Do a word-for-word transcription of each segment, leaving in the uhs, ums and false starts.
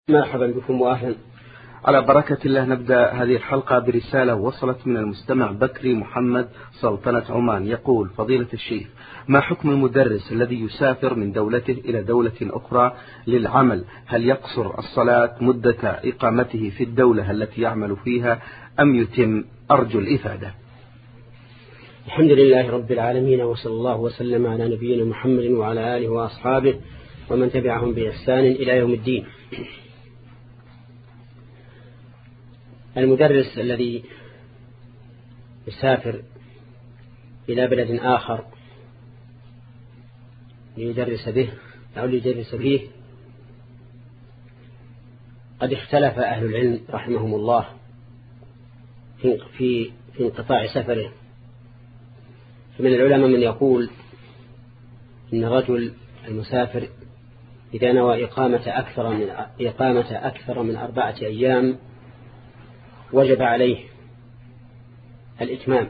مرحبا بكم وأهلا. على بركة الله نبدأ هذه الحلقة برسالة وصلت من المستمع بكري محمد سلطنة عمان. يقول: فضيلة الشيخ، ما حكم المدرس الذي يسافر من دولته إلى دولة أخرى للعمل؟ هل يقصر الصلاة مدة إقامته في الدولة التي يعمل فيها أم يتم؟ أرجو الإفادة. الحمد لله رب العالمين، وصلى الله وسلم على نبينا محمد وعلى آله وأصحابه ومن تبعهم بإحسان إلى يوم الدين. المدرس الذي يسافر إلى بلد آخر ليدرس به أو ليدرس فيه، قد اختلف أهل العلم رحمهم الله في في انقطاع سفره. فمن العلماء من يقول إن الرجل المسافر إذا نوى إقامة أكثر من إقامة أكثر من أربعة أيام وجب عليه الإتمام،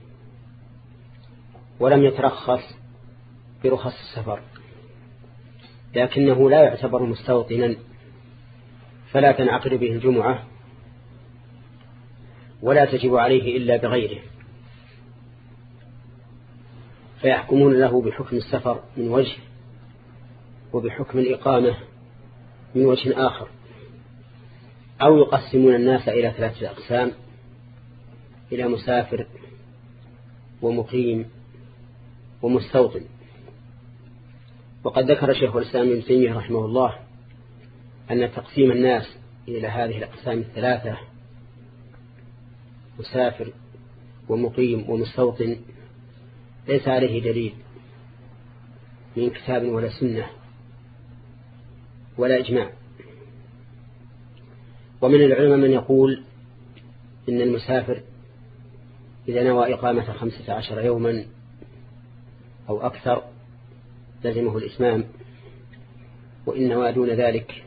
ولم يترخص برخص السفر، لكنه لا يعتبر مستوطنا فلا تنعقد به الجمعة ولا تجب عليه إلا بغيره، فيحكمون له بحكم السفر من وجه وبحكم الإقامة من وجه آخر، أو يقسمون الناس إلى ثلاثة أقسام: إلى مسافر ومقيم ومستوطن. وقد ذكر شيخ الإسلام ابن تيمية رحمه الله أن تقسيم الناس إلى هذه الأقسام الثلاثة مسافر ومقيم ومستوطن ليس عليه دليل من كتاب ولا سنة ولا إجماع. ومن العلماء من يقول إن المسافر إذا نوى إقامة خمسة عشر يوما أو أكثر لزمه الإتمام، وإن نوى دون ذلك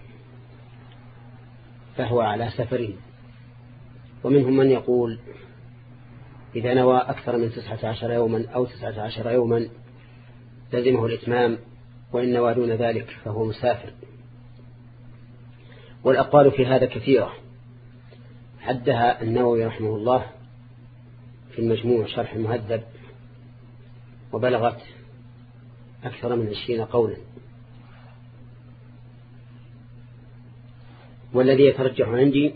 فهو على سفر. ومنهم من يقول إذا نوى أكثر من تسعة عشر يوما أو تسعة عشر يوما لزمه الإتمام، وإن نوى دون ذلك فهو مسافر. والأقوال في هذا كثيرة، حدها النووي رحمه الله في المجموع شرح المهذب، وبلغت أكثر من عشرين قولا. والذي يترجح عندي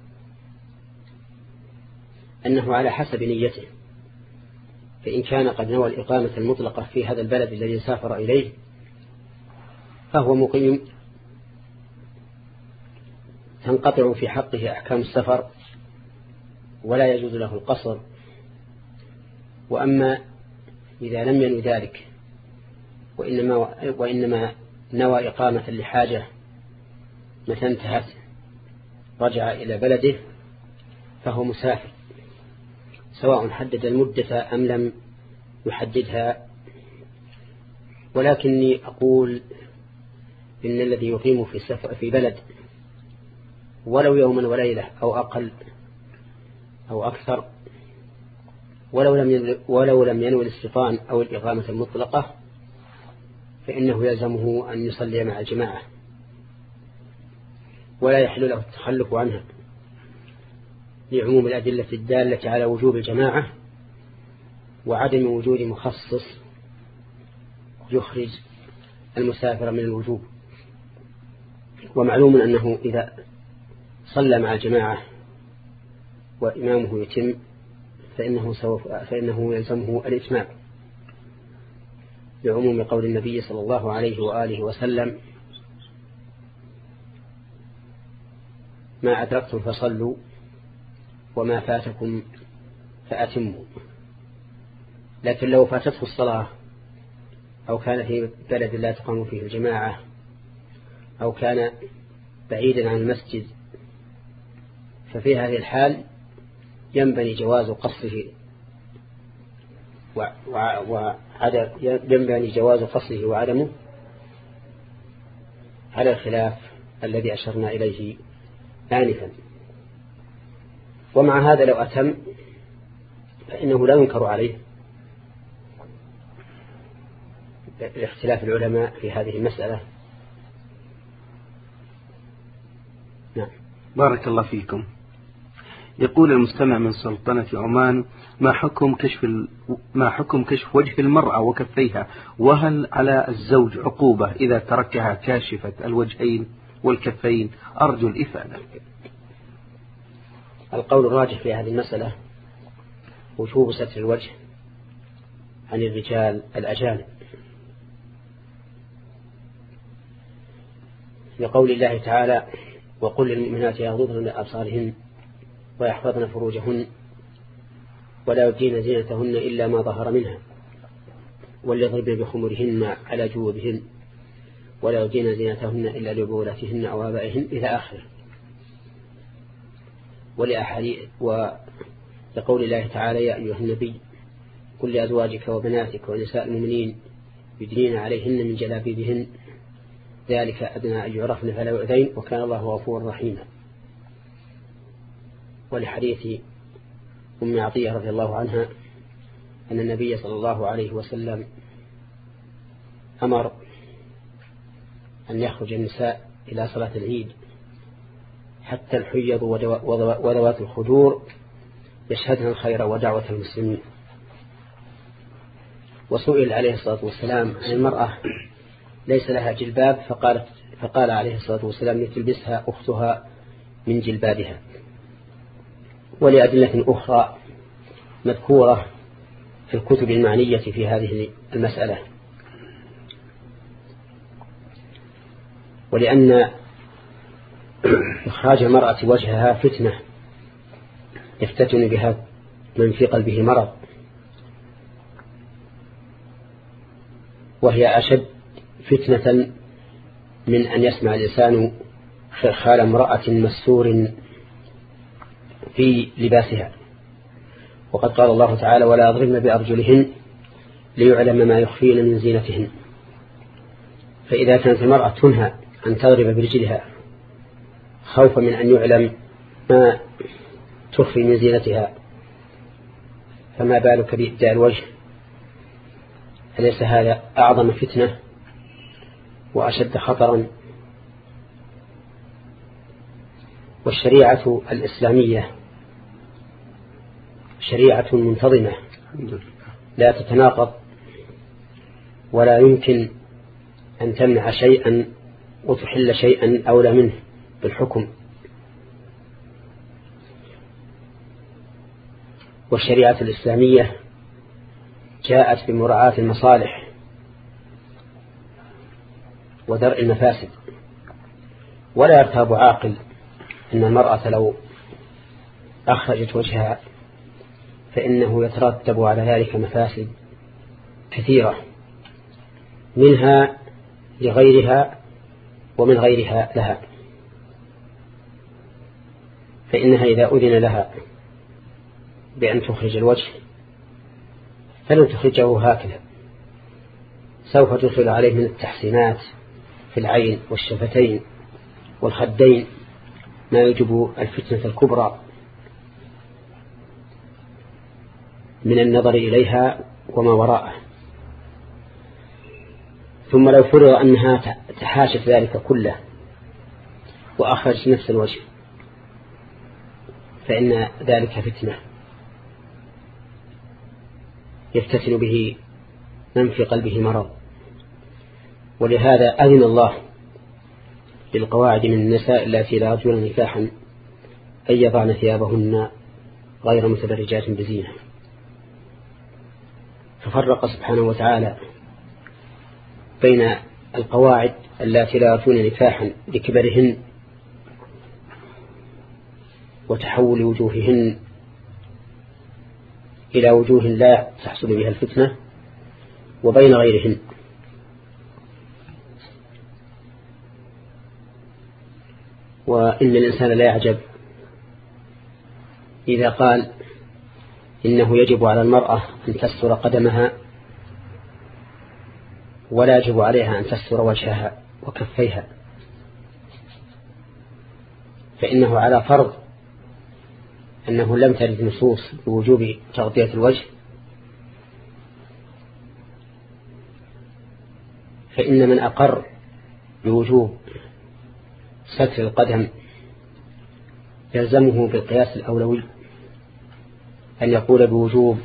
أنه على حسب نيته، فإن كان قد نوى الإقامة المطلقة في هذا البلد الذي سافر إليه فهو مقيم تنقطع في حقه أحكام السفر ولا يجوز له القصر. وأما إذا لم ينوي ذلك وإنما, وإنما نوى إقامة لحاجة متى انتهت رجع إلى بلده فهو مسافر، سواء حدد المدة أم لم يحددها. ولكني أقول إن الذي يقيم في سفر في بلد ولو يوما وليلة أو أقل أو أكثر، ولو لم ولو لم ينوي الاستيطان أو الإقامة المطلقة، فإنه يلزمه أن يصلي مع الجماعة ولا يحل له التخلف عنها، لعموم الأدلة الدالة على وجوب الجماعة وعدم وجود مخصص يخرج المسافر من الوجوب. ومعلوم أنه إذا صلى مع الجماعة وإمامه يتم فإنه, فإنه يلزمه الإتمام، لعموم قول النبي صلى الله عليه وآله وسلم: ما أدركتم فصلوا وما فاتكم فأتموا. لكن لو فاتته الصلاة أو كان في بلد لا تقام فيه الجماعة أو كان بعيدا عن المسجد، ففي هذه الحال ينبني جواز قصره وعدم ينبني جواز قصره وعدمه على الخلاف الذي أشرنا إليه آنفا. ومع هذا لو أتم فإنه لا ينكر عليه لاختلاف العلماء في هذه المسألة، نعم. بارك الله فيكم. يقول المستمع من سلطنة عمان: ما حكم كشف ال... ما حكم كشف وجه المرأة وكفيها، وهل على الزوج عقوبة إذا تركها كاشفة الوجهين والكفين؟ أرجو الإفادة. القول الراجح في هذه المسألة وجوب ستر الوجه عن الرجال الأجانب، لقول الله تعالى: وقل للمؤمنات يغضضن من أبصارهن ويحفظن فروجهن ولا يبدين زينتهن إلا ما ظهر منها وليضربن بخمرهن على جيوبهن ولا يبدين زينتهن إلا لبولاتهن أو آبائهن إلى آخره. ولأحاديث ولقول الله تعالى: يا أيها النبي قل لأزواجك وبناتك ونساء المؤمنين يدنين عليهن من جلابيبهن ذلك أدنى أن يعرفن فلا يؤذين وكان الله غفورا رحيما. ولحديث أم عطية رضي الله عنها أن النبي صلى الله عليه وسلم أمر أن يخرج النساء إلى صلاة العيد حتى الحيض وذوات الخدور يشهدن الخير ودعوة المسلمين. وسئل عليه الصلاة والسلام عن المرأة ليس لها جلباب، فقالت فقال عليه الصلاة والسلام: لتلبسها أختها من جلبابها. ولأدلة أخرى مذكورة في الكتب المعنية في هذه المسألة. ولأن إخراج المرأة وجهها فتنة يفتتن بها من في قلبه مرض، وهي أشد فتنة من أن يسمع الإنسان خلخال امرأة مستور في لباسها. وقد قال الله تعالى: ولا يضربن بأرجلهن ليعلم ما يخفين من زينتهن. فإذا كانت المرأة تنهى أن تضرب برجلها خوفا من أن يعلم ما تخفي من زينتها، فما بالك بإبداء الوجه؟ أليس هذا أعظم فتنة وأشد خطرا؟ والشريعة الإسلامية شريعة منتظمة لا تتناقض، ولا يمكن أن تمنع شيئا وتحل شيئا أولى منه بالحكم. والشريعة الإسلامية جاءت بمراعاة المصالح ودرء المفاسد، ولا يرتاب عاقل أن المرأة لو أخرجت وجهها فإنه يترتب على ذلك مفاسد كثيرة، منها لغيرها ومن غيرها لها. فإنها إذا أذن لها بأن تخرج الوجه فلن تخرجه هكذا، سوف تدخل عليه من التحسينات في العين والشفتين والخدين ما يجب الفتنة الكبرى من النظر إليها وما وراءه. ثم لو فرض أنها تحاشت ذلك كله وأخرج نفس الوجه فإن ذلك فتنة يفتتن به من في قلبه مرض. ولهذا أذن الله للقواعد من النساء التي لا يرجون نكاحا أن يضعن ثيابهن غير متبرجات بزينة. ففرق سبحانه وتعالى بين القواعد التي لا يرجون نكاحا لكبرهن وتحول وجوههن إلى وجوه لا تحصل بها الفتنة، وبين غيرهن. وإن الإنسان لا يعجب إذا قال إنه يجب على المرأة أن تستر قدمها ولا يجب عليها أن تستر وجهها وكفيها، فإنه على فرض أنه لم ترد نصوص بوجوب تغطية الوجه، فإن من أقر بوجوب ستر القدم يلزمه بالقياس الأولوي أن يقول بوجوب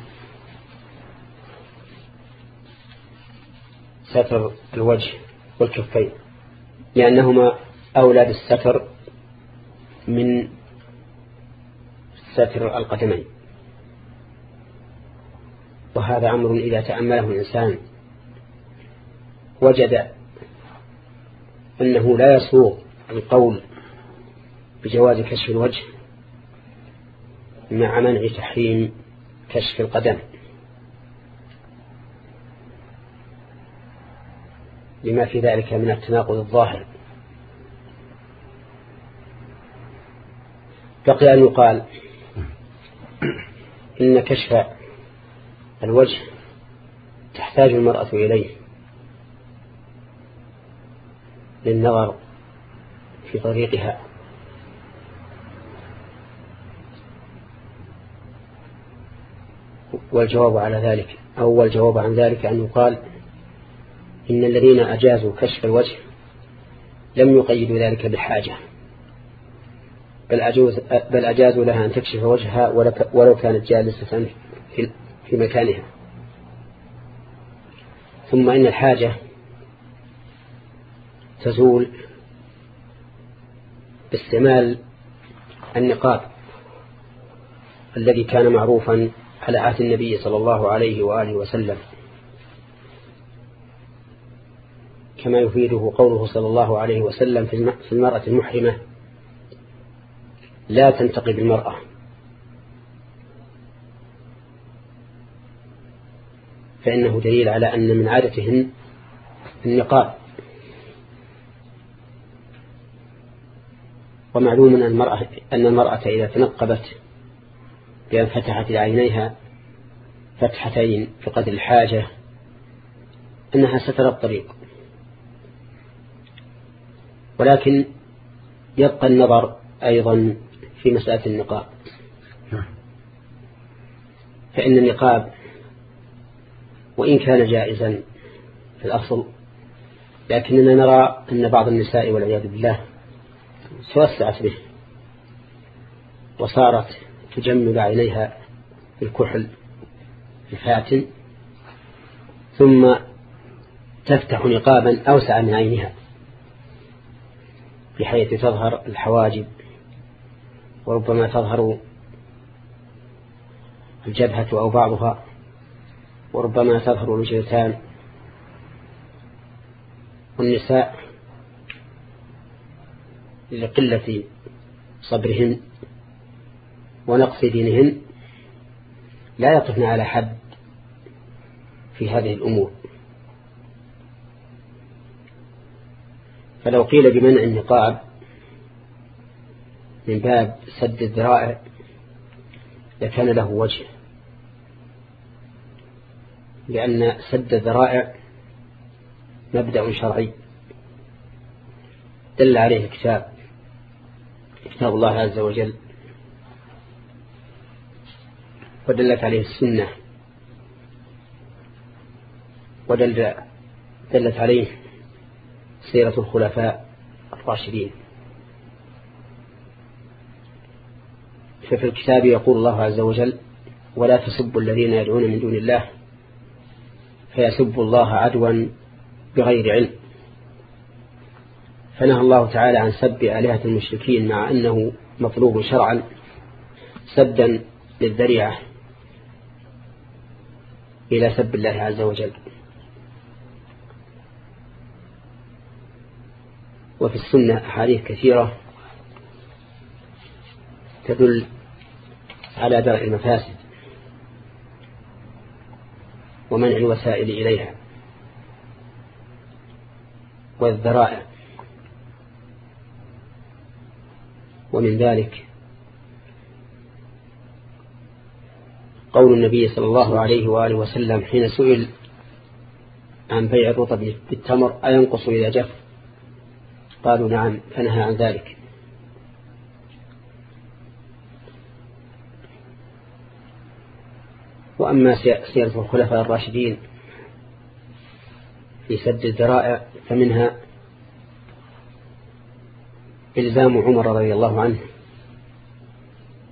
ستر الوجه والكفين، لأنهما أولى بالستر من ستر القدمين. وهذا أمر إذا تأمله الإنسان وجد أنه لا يسوغ القول بجواز كشف الوجه مع منع تحريم كشف القدم، لما في ذلك من التناقض الظاهر. بقي أن يقال إن كشف الوجه تحتاج المرأة إليه للنظر في طريقها، والجواب على ذلك أول جواب عن ذلك أن يقال إن الذين أجازوا كشف الوجه لم يقيدوا ذلك بالحاجة، بل, أجوز بل أجازوا لها أن تكشف وجهها ولو كانت جالسة في مكانها. ثم إن الحاجة تزول باستعمال النقاب الذي كان معروفا على عهد النبي صلى الله عليه وآله وسلم، كما يفيده قوله صلى الله عليه وسلم في المرأة المحرمة: لا تنتقب المرأة. فإنه دليل على أن من عادتهن النقاب. ومعلوم أن المرأة, أن المرأة إذا تنقبت بأن فتحت عينيها فتحتين في قدر الحاجة أنها سترى الطريق، ولكن يبقى النظر أيضا في مسألة النقاب. فإن النقاب وإن كان جائزا في الأصل، لكننا نرى أن بعض النساء والعياذ بالله توسعت به وصارت تجمل عينيها بالكحل الفاتن، ثم تفتح نقابا أوسع من عينها بحيث تظهر الحواجب، وربما تظهر الجبهة أو بعضها، وربما تظهر الوجهتان. والنساء لقلة صبرهن ونقص دينهن لا يقفن على حد في هذه الأمور. فلو قيل بمنع النقاب من باب سد الذرائع لكان له وجه، لأن سد الذرائع مبدأ شرعي دل عليه الكتاب كتاب الله عز وجل، ودلت عليه السنة، ودلت دلت عليه سيرة الخلفاء الراشدين. ففي الكتاب يقول الله عز وجل: ولا تسبوا الذين يدعون من دون الله فيسبوا الله عدوا بغير علم. فنهى الله تعالى عن سب آلهة المشركين مع أنه مطلوب شرعا سدا للذريعة إلى سب الله عز وجل. وفي السنة أحاديث كثيرة تدل على درء المفاسد ومنع الوسائل إليها والذرائع. ومن ذلك قول النبي صلى الله عليه وآله وسلم حين سئل عن بيع الرطب بالتمر أينقص إذا جف؟ قالوا نعم، فنهى عن ذلك. وأما سيرة الخلفاء الراشدين في سد الذرائع فمنها إلزام عمر رضي الله عنه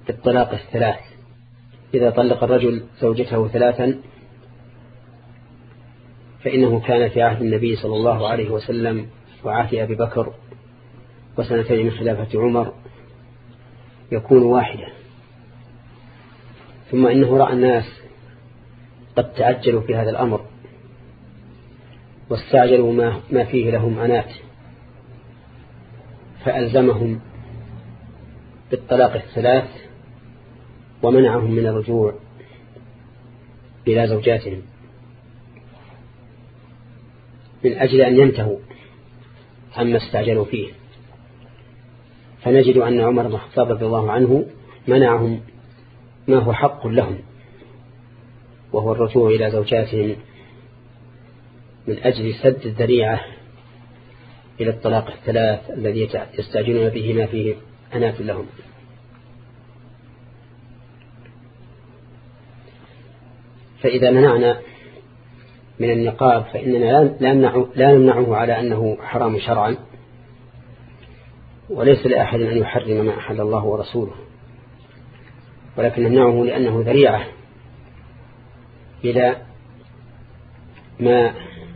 بالطلاق الثلاث. إذا طلق الرجل زوجته ثلاثا فإنه كان في عهد النبي صلى الله عليه وسلم وعهد أبي بكر وسنتين من خلافة عمر يكون واحدة، ثم إنه رأى الناس قد تعجلوا في هذا الأمر واستعجلوا ما, ما فيه لهم أنات، فألزمهم بالطلاق الثلاث ومنعهم من الرجوع إلى زوجاتهم من أجل أن ينتهوا عما استعجلوا فيه. فنجد أن عمر بن الخطاب رضي الله عنه منعهم ما هو حق لهم، وهو الرجوع إلى زوجاتهم من أجل سد الذريعة إلى الطلاق الثلاث الذي يستعجلون به ما فيه أنات لهم. فإذا منعنا من النقاب فإننا لا نمنعه على أنه حرام شرعا، وليس لأحد أن يحرم ما أحل الله ورسوله، ولكن نمنعه لأنه ذريعة إلى ما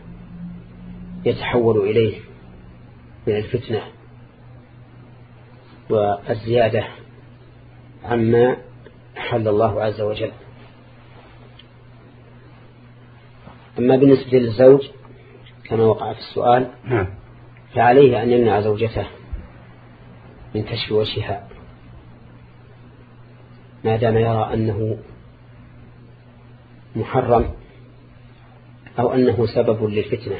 يتحول إليه من الفتنة والزيادة عما أحل الله عز وجل. أما بالنسبة للزوج كما وقع في السؤال فعليه أن يمنع زوجته من كشف وجهها ما دام يرى أنه محرم أو أنه سبب للفتنة.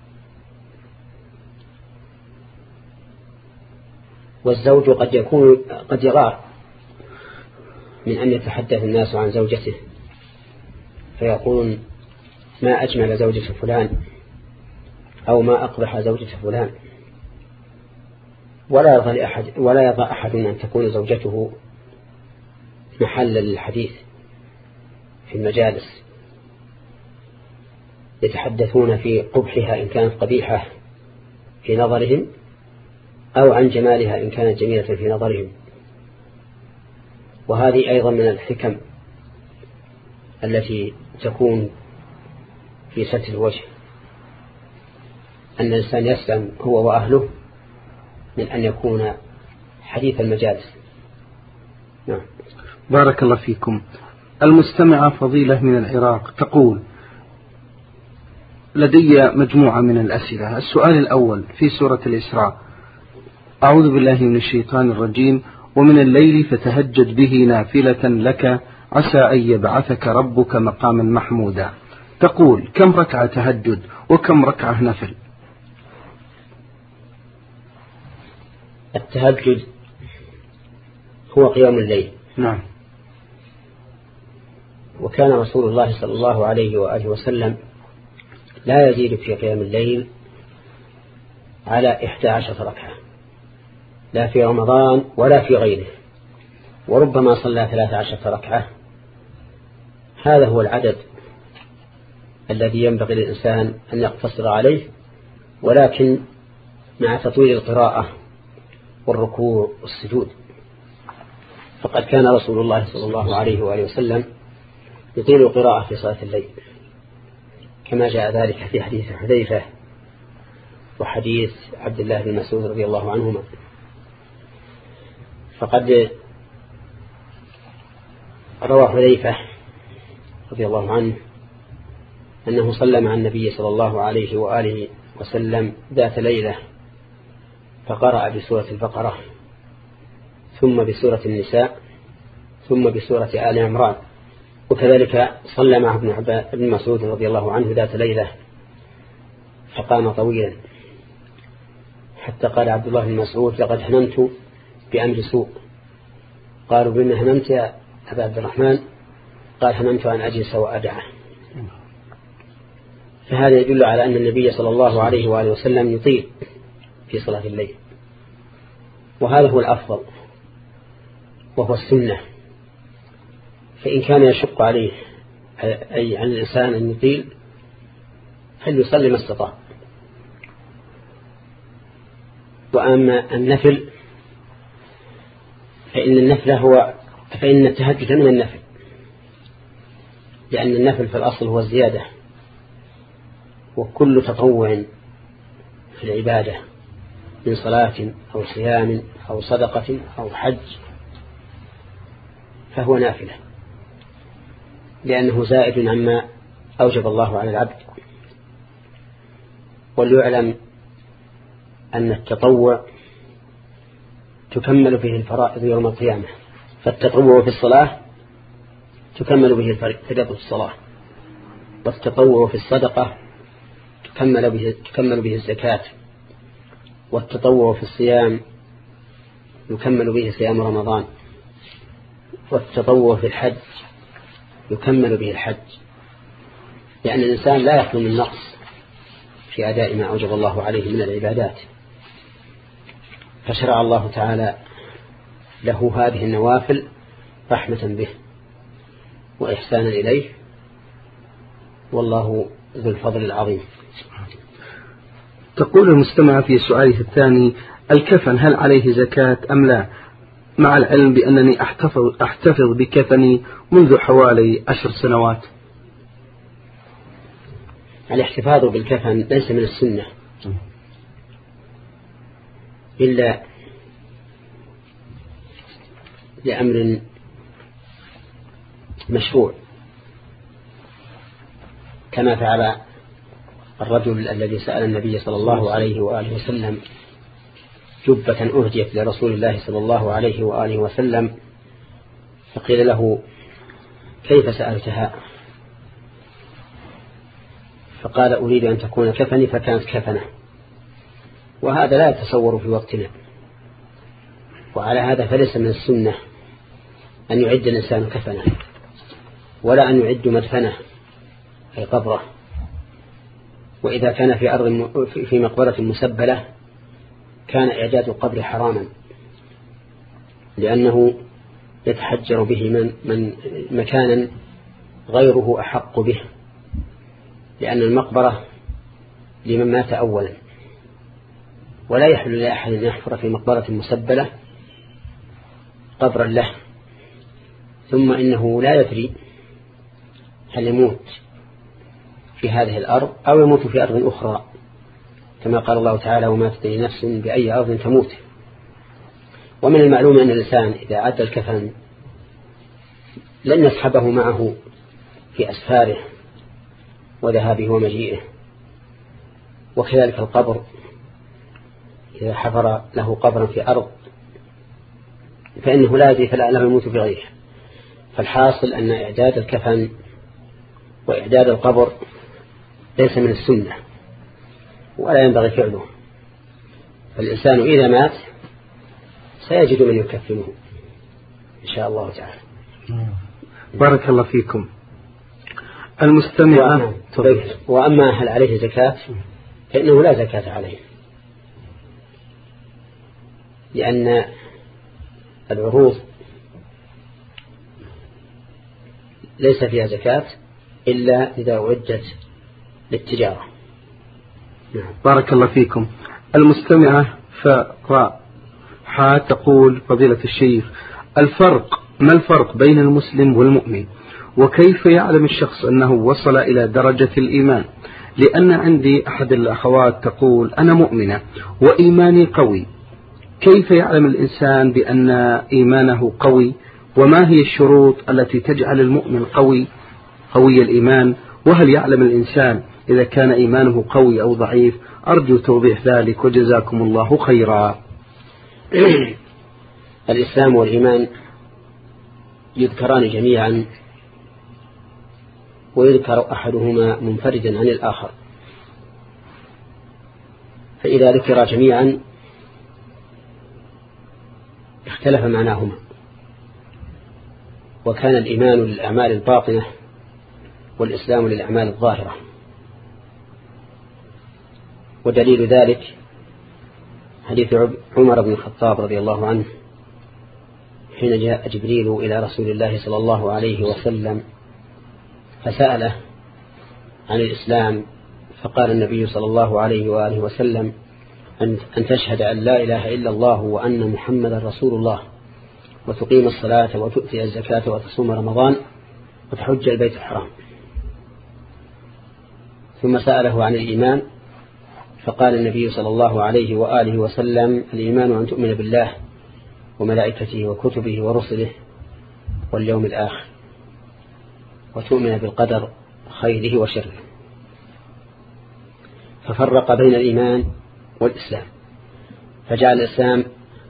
والزوج قد يكون قد يغار من أن يتحدث الناس عن زوجته فيقولون ما أجمل زوجة فلان أو ما أقبح زوجة فلان، ولا يرضى لأحد ولا يرضى أحد أن تكون زوجته محلا للحديث في المجالس، يتحدثون في قبحها إن كانت قبيحة في نظرهم أو عن جمالها إن كانت جميلة في نظرهم. وهذه أيضا من الحكم التي تكون في ستر الوجه، أن الإنسان يسلم هو وأهله من أن يكون حديث المجالس. نعم. بارك الله فيكم. المستمعة فضيلة من العراق تقول: لدي مجموعة من الأسئلة. السؤال الأول في سورة الإسراء: أعوذ بالله من الشيطان الرجيم: ومن الليل فتهجد به نافلة لك عسى أن يبعثك ربك مقاما محمودا. تقول: كم ركعة تهجد وكم ركعة نفل؟ التهجد هو قيام الليل. نعم. وكان رسول الله صلى الله عليه وآله وسلم لا يزيد في قيام الليل على إحدى عشرة ركعة، لا في رمضان ولا في غيره، وربما صلى ثلاث عشرة ركعة. هذا هو العدد الذي ينبغي للإنسان أن يقتصر عليه، ولكن مع تطويل القراءة والركوع والسجود. فقد كان رسول الله صلى الله عليه وآله وسلم يطيل القراءة في صلاة الليل، كما جاء ذلك في حديث حذيفة وحديث عبد الله بن مسعود رضي الله عنهما. فقد روى حذيفة رضي الله عنه أنه صلى مع النبي صلى الله عليه وآله وسلم ذات ليلة فقرأ بسورة البقرة ثم بسورة النساء ثم بسورة آل عمران. وكذلك صلى مع ابن مسعود رضي الله عنه ذات ليلة فقام طويلا حتى قال عبد الله بن مسعود: لقد هممت بأمر سوء. قالوا: بما هممت يا أبا عبد الرحمن؟ قال: هممت أن أجلس وأدعه. فهذا يدل على أن النبي صلى الله عليه وآله وسلم يطيل في صلاة الليل، وهذا هو الأفضل وهو السنة. فإن كان يشق عليه أي عن الإنسان أن يطيل فليصلي ما استطاع. وأما النفل فإن النفل هو فإن التهجد من النفل، لأن النفل في الأصل هو الزيادة، وكل تطوع في العبادة من صلاة أو صيام أو صدقة أو حج فهو نافلة، لأنه زائد عما أوجب الله على العبد. وليعلم أن التطوع تكمل به الفرائض يوم القيامة، فالتطوع في الصلاة تكمل به فريضة الصلاة، والتطوع في الصدقة تكمل به, تكمل به الزكاة، والتطوع في الصيام يكمل به صيام رمضان، والتطوع في الحج يكمل به الحج، لأن الإنسان لا يخلو من نقص في أداء ما أوجب الله عليه من العبادات، فشرع الله تعالى له هذه النوافل رحمة به وإحسانا إليه، والله ذو الفضل العظيم. تقول المستمع في سؤاله الثاني: الكفن هل عليه زكاة أم لا؟ مع العلم بأنني أحتفظ, أحتفظ بكفني منذ حوالي عشر سنوات. الاحتفاظ بالكفن ليس من السنة إلا لأمر مشروع، كما فعل الرجل الذي سأل النبي صلى الله عليه وآله وسلم جبة أهديت لرسول الله صلى الله عليه وآله وسلم، فقيل له: كيف سألتها؟ فقال: أريد أن تكون كفني، فكانت كفنه. وهذا لا يتصور في وقتنا، وعلى هذا فليس من السنة أن يعد الإنسان كفنه، ولا أن يعد مدفنه أي قبره. وإذا كان في أرض في مقبرة مسبلة كان إعداد القبر حراما، لأنه يتحجر به من, من مكانا غيره أحق به، لأن المقبرة لمن مات أولا، ولا يحل لأحد أن يحفر في مقبرة مسبلة قبرا له، ثم إنه لا يدري هل يموت في هذه الأرض أو يموت في أرض أخرى، كما قال الله تعالى: وما تدري نفس بأي أرض تموت. ومن المعلوم أن الإنسان إذا عد الكفن لن يسحبه معه في أسفاره وذهابه ومجيئه، وكذلك القبر إذا حفر له قبرا في أرض فإنه لا يدري فلعله يموت في غيره. فالحاصل أن إعداد الكفن وإعداد القبر ليس من السنة ولا ينبغي فعله، فالإنسان إذا مات سيجد من يكفنه إن شاء الله تعالى. بارك الله فيكم. المستمع: وأما هل عليه زكاة فإنه لا زكاة عليه، لأن العروض ليس فيها زكاة إلا إذا أعدت للتجارة. نعم. بارك الله فيكم. المستمعة فراحة تقول: فضيلة الشيخ، الفرق ما الفرق بين المسلم والمؤمن؟ وكيف يعلم الشخص أنه وصل إلى درجة الإيمان؟ لأن عندي أحد الأخوات تقول: أنا مؤمنة وإيماني قوي، كيف يعلم الإنسان بأن إيمانه قوي؟ وما هي الشروط التي تجعل المؤمن قوي قوي الإيمان؟ وهل يعلم الإنسان إذا كان إيمانه قوي أو ضعيف؟ أرجو توضيح ذلك وجزاكم الله خيرا. الإسلام والإيمان يذكران جميعا، ويذكر أحدهما منفردا عن الآخر، فإذا ذكر جميعا اختلف معناهما، وكان الإيمان للأعمال الباطنة والإسلام للأعمال الظاهرة. ودليل ذلك حديث عمر بن الخطاب رضي الله عنه حين جاء جبريل إلى رسول الله صلى الله عليه وسلم فسأله عن الإسلام، فقال النبي صلى الله عليه وآله وسلم: أن تشهد أن لا إله إلا الله وأن محمد رسول الله وتقيم الصلاة وتؤتي الزكاة وتصوم رمضان وتحج البيت الحرام. ثم سأله عن الإيمان فقال النبي صلى الله عليه وآله وسلم: الإيمان أن تؤمن بالله وملائكته وكتبه ورسله واليوم الآخر وتؤمن بالقدر خيره وشره. ففرق بين الإيمان والإسلام، فجعل الإسلام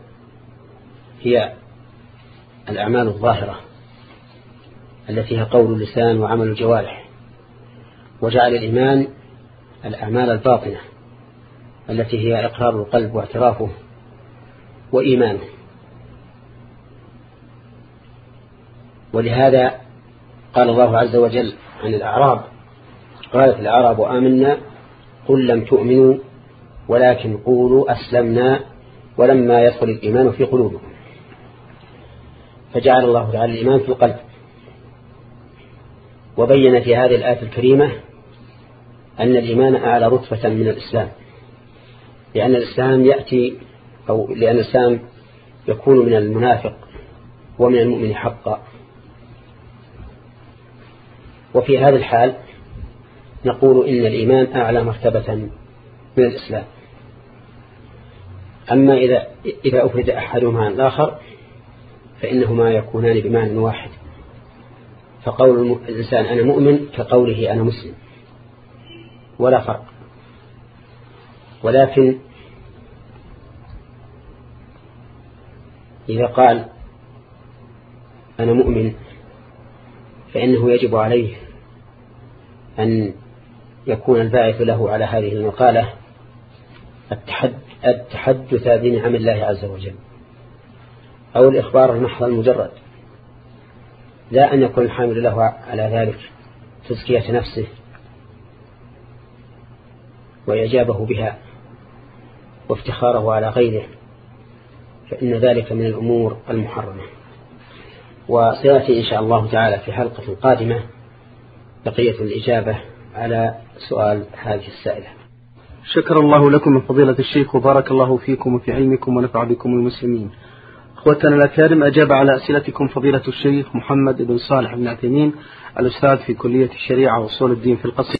هي الأعمال الظاهرة التي هي قول اللسان وعمل الجوارح، وجعل الإيمان الأعمال الباطنة التي هي إقرار القلب واعترافه وإيمانه. ولهذا قال الله عز وجل عن الأعراب: قالت الأعراب آمنا قل لم تؤمنوا ولكن قولوا أسلمنا ولما يدخل الإيمان في قلوبكم. فجعل الله تعالى الإيمان في القلب. وبين في هذه الآية الكريمة أن الإيمان أعلى رتبة من الإسلام، لأن الإسلام يأتي أو لأن الإسلام يكون من المنافق ومن المؤمن حقا. وفي هذا الحال نقول إن الإيمان أعلى مرتبة من الإسلام. أما إذا إذا أفرد أحدهما عن الآخر فإنهما يكونان بمعنى واحد، فقول الإنسان أنا مؤمن كقوله أنا مسلم ولا فرق. ولكن إذا قال أنا مؤمن فإنه يجب عليه أن يكون الباعث له على هذه المقالة التحدث بنعم الله عز وجل أو الإخبار المحض المجرد، لا أن يكون الحامل له على ذلك تزكية نفسه وإعجابه بها وافتخاره على غيره، فإن ذلك من الأمور المحرمة. وسيأتي إن شاء الله تعالى في حلقة قادمة بقية الإجابة على سؤال هذه السائلة. شكر الله لكم من فضيلة الشيخ وبارك الله فيكم وفي علمكم ونفع بكم المسلمين. أخوتنا الأكارم، أجاب على أسئلتكم فضيلة الشيخ محمد بن صالح بن عثيمين الأستاذ في كلية الشريعة وأصول الدين في القصر.